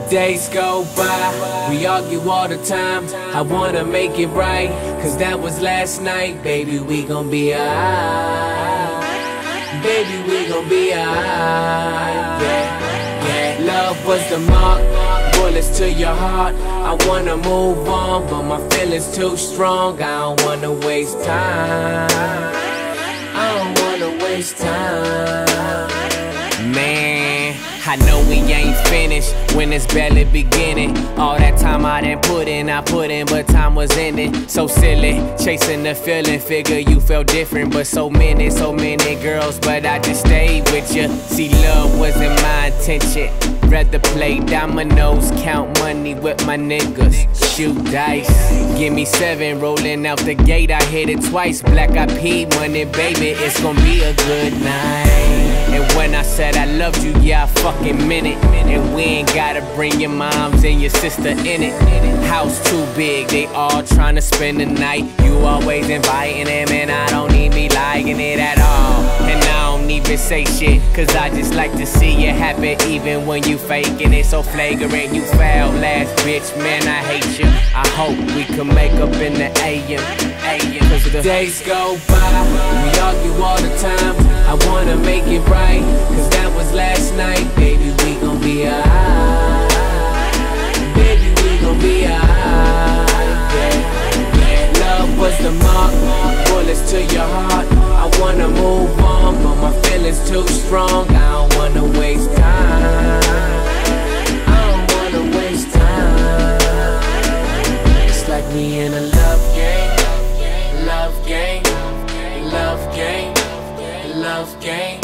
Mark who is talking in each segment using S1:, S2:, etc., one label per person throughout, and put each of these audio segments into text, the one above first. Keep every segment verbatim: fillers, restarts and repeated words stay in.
S1: days go by, we argue all the time. I wanna make it right, cause that was last night. Baby, we gon' be alright. Baby, we gon' be alright. Yeah, yeah. Love was the mark, bullets to your heart. I wanna move on, but my feelings too strong. I don't wanna waste time. I don't wanna waste time. Man, I know we ain't finished when it's barely beginning. All that time I done put in, I put in, but time was ending. So silly, chasing the feeling, figure you felt different. But so many, so many girls, but I just stayed with you. See, love wasn't my intention. Rather play dominoes, count money with my niggas, shoot dice. Give me seven, rolling out the gate, I hit it twice. Black Eyed Peas money, baby, it's gonna be a good night. And when I said I loved you, yeah, I fucking meant it. And we ain't gotta bring your moms and your sister in it. House too big, they all tryna spend the night. You always inviting them and I don't need me liking it at all. And I don't even say shit, cause I just like to see you happy even when you faking it. So flagrant, you foul last bitch, man, I hate you. I hope we can make up in the A M. Cause the days go by, we argue all the time. I wanna make it right, cause that was last night. Baby, we gon' be alright. Baby, we gon' be alright. Yeah, yeah. Love was the mark, bullets to your heart. I wanna move on, but my feelings too strong. I don't wanna waste time. I don't wanna waste time. It's like we in a love game, love game, love game, love game.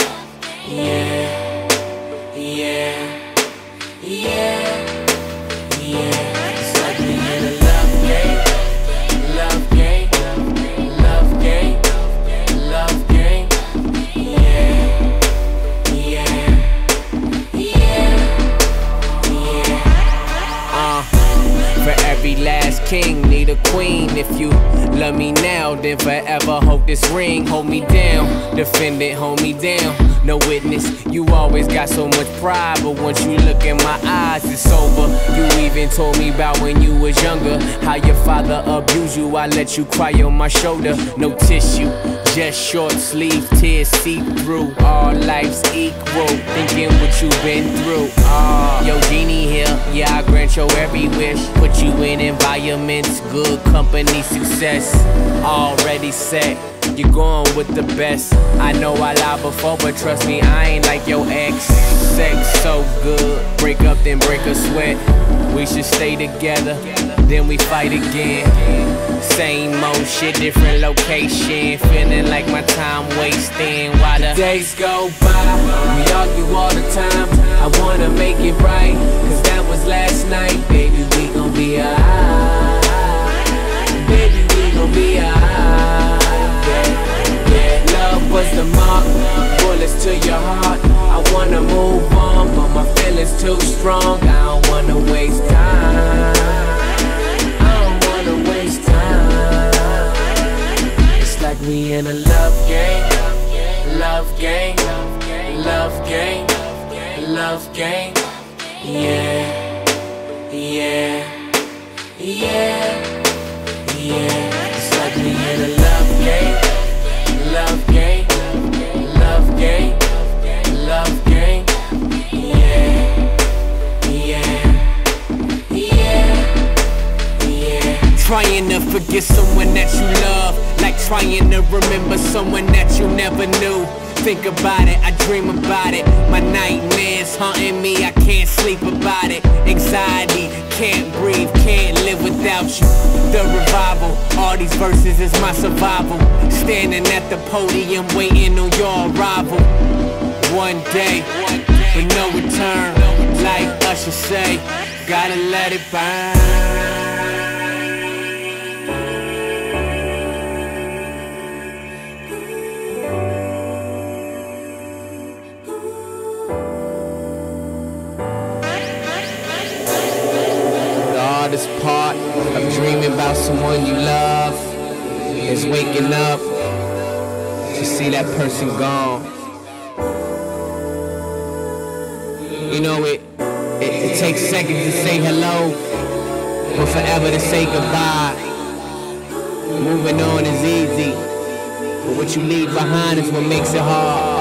S1: Yeah, yeah, yeah, yeah. It's like we in a love game, love game, love game, love game. Yeah, yeah, yeah, yeah. Uh, for every last king, need a queen. If you love me now, then forever hold this ring. Hold me down, defend it, hold me down. No witness, you always got so much pride, but once you look in my eyes, it's over. You even told me about when you was younger, how your father abused you. I let you cry on my shoulder, no tissue, just short sleeve, tears seep through. All life's equal, thinking what you been through. Ah, uh, yo, genie here, yeah, I grant your every wish. Put you in environments, good company, success. Already set, you're going with the best. I know I lied before, but trust me, I ain't like your ex. Sex so good, break up then break a sweat. We should stay together, then we fight again. Same old shit, different location. Feeling like my time wasting while the days go by. We argue all the time. I wanna make it right, cause that was last night. Baby, we gon' be alright. Baby, we gon' be alright. Yeah, yeah. Love was the mark, bullets to your heart. I wanna move on, but my feelings too strong. I don't wanna waste time. I don't wanna waste time. It's like we in a love game, love game, love game, love game. Yeah, yeah, yeah, yeah. It's like we in a love game, love game, love game, love game. Yeah, yeah, yeah, yeah. Trying to forget someone that you love, like trying to remember someone that you never knew. Think about it, I dream about it. My nightmares haunting me, I can't sleep about it. Anxiety, can't breathe, can't live without you. The revival, all these verses is my survival. Standing at the podium waiting on your arrival. One day, with no return, like Usher say, gotta let it burn. This part of dreaming about someone you love is waking up to see that person gone. You know, it It, it takes seconds to say hello, but forever to say goodbye. Moving on is easy, but what you leave behind is what makes it hard.